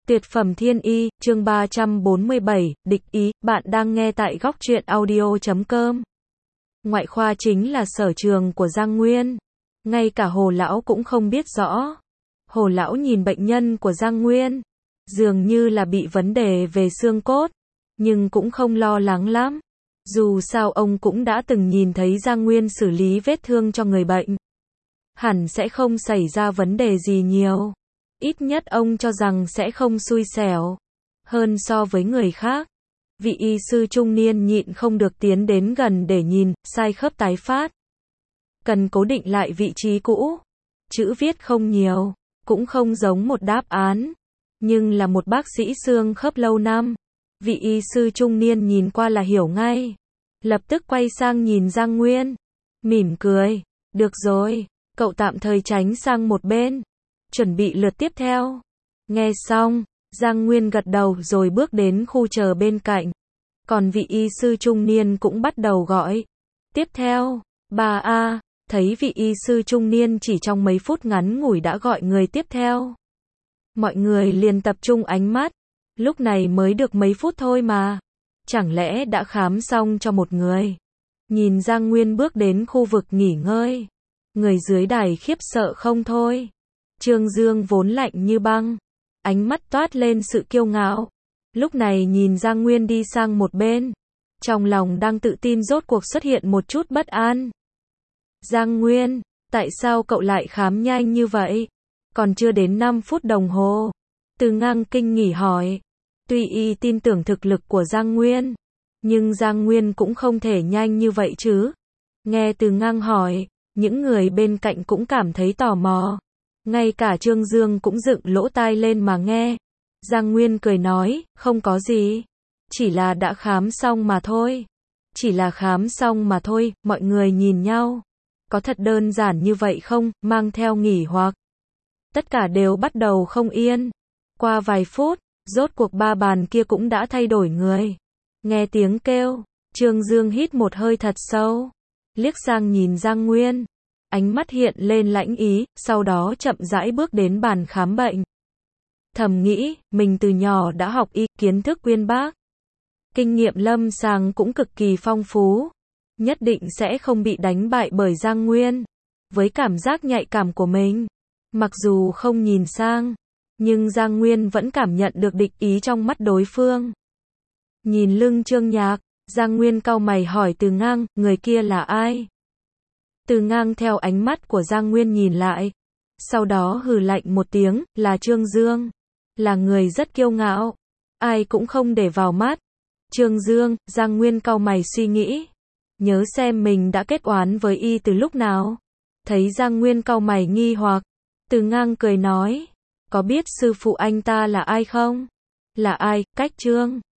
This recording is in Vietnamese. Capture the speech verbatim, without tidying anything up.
Tuyệt phẩm thiên y, chương ba trăm bốn mươi bảy, địch ý, bạn đang nghe tại góc truyện audio chấm com. Ngoại khoa chính là sở trường của Giang Nguyên. Ngay cả Hồ Lão cũng không biết rõ. Hồ Lão nhìn bệnh nhân của Giang Nguyên, dường như là bị vấn đề về xương cốt, nhưng cũng không lo lắng lắm. Dù sao ông cũng đã từng nhìn thấy Giang Nguyên xử lý vết thương cho người bệnh. Hẳn sẽ không xảy ra vấn đề gì nhiều. Ít nhất ông cho rằng sẽ không xui xẻo hơn so với người khác. Vị y sư trung niên nhịn không được tiến đến gần để nhìn, sai khớp tái phát. Cần cố định lại vị trí cũ. Chữ viết không nhiều, cũng không giống một đáp án, nhưng là một bác sĩ xương khớp lâu năm. Vị y sư trung niên nhìn qua là hiểu ngay. Lập tức quay sang nhìn Giang Nguyên, mỉm cười. Được rồi, cậu tạm thời tránh sang một bên. Chuẩn bị lượt tiếp theo. Nghe xong, Giang Nguyên gật đầu rồi bước đến khu chờ bên cạnh. Còn vị y sư trung niên cũng bắt đầu gọi. Tiếp theo, bà A, thấy vị y sư trung niên chỉ trong mấy phút ngắn ngủi đã gọi người tiếp theo. Mọi người liền tập trung ánh mắt. Lúc này mới được mấy phút thôi mà. Chẳng lẽ đã khám xong cho một người? Nhìn Giang Nguyên bước đến khu vực nghỉ ngơi. Người dưới đài khiếp sợ không thôi. Trương Dương vốn lạnh như băng, ánh mắt toát lên sự kiêu ngạo. Lúc này nhìn Giang Nguyên đi sang một bên, trong lòng đang tự tin rốt cuộc xuất hiện một chút bất an. Giang Nguyên, tại sao cậu lại khám nhanh như vậy? Còn chưa đến năm phút đồng hồ. Từ Ngang kinh nghỉ hỏi. Tuy y tin tưởng thực lực của Giang Nguyên, nhưng Giang Nguyên cũng không thể nhanh như vậy chứ. Nghe Từ Ngang hỏi, những người bên cạnh cũng cảm thấy tò mò. Ngay cả Trương Dương cũng dựng lỗ tai lên mà nghe. Giang Nguyên cười nói, không có gì. Chỉ là đã khám xong mà thôi. Chỉ là khám xong mà thôi, mọi người nhìn nhau. Có thật đơn giản như vậy không, mang theo nghỉ hoặc. Tất cả đều bắt đầu không yên. Qua vài phút, rốt cuộc ba bàn kia cũng đã thay đổi người. Nghe tiếng kêu, Trương Dương hít một hơi thật sâu. Liếc sang nhìn Giang Nguyên. Ánh mắt hiện lên lãnh ý, sau đó chậm rãi bước đến bàn khám bệnh. Thầm nghĩ, mình từ nhỏ đã học y, kiến thức uyên bác. Kinh nghiệm lâm sàng cũng cực kỳ phong phú. Nhất định sẽ không bị đánh bại bởi Giang Nguyên. Với cảm giác nhạy cảm của mình, mặc dù không nhìn sang, nhưng Giang Nguyên vẫn cảm nhận được địch ý trong mắt đối phương. Nhìn lưng Trương Nhạc, Giang Nguyên cau mày hỏi Từ Ngang, người kia là ai? Từ Ngang theo ánh mắt của Giang Nguyên nhìn lại. Sau đó hừ lạnh một tiếng, là Trương Dương. Là người rất kiêu ngạo. Ai cũng không để vào mắt. Trương Dương, Giang Nguyên cau mày suy nghĩ. Nhớ xem mình đã kết oán với y từ lúc nào. Thấy Giang Nguyên cau mày nghi hoặc. Từ Ngang cười nói. Có biết sư phụ anh ta là ai không? Là ai, Cách Trương?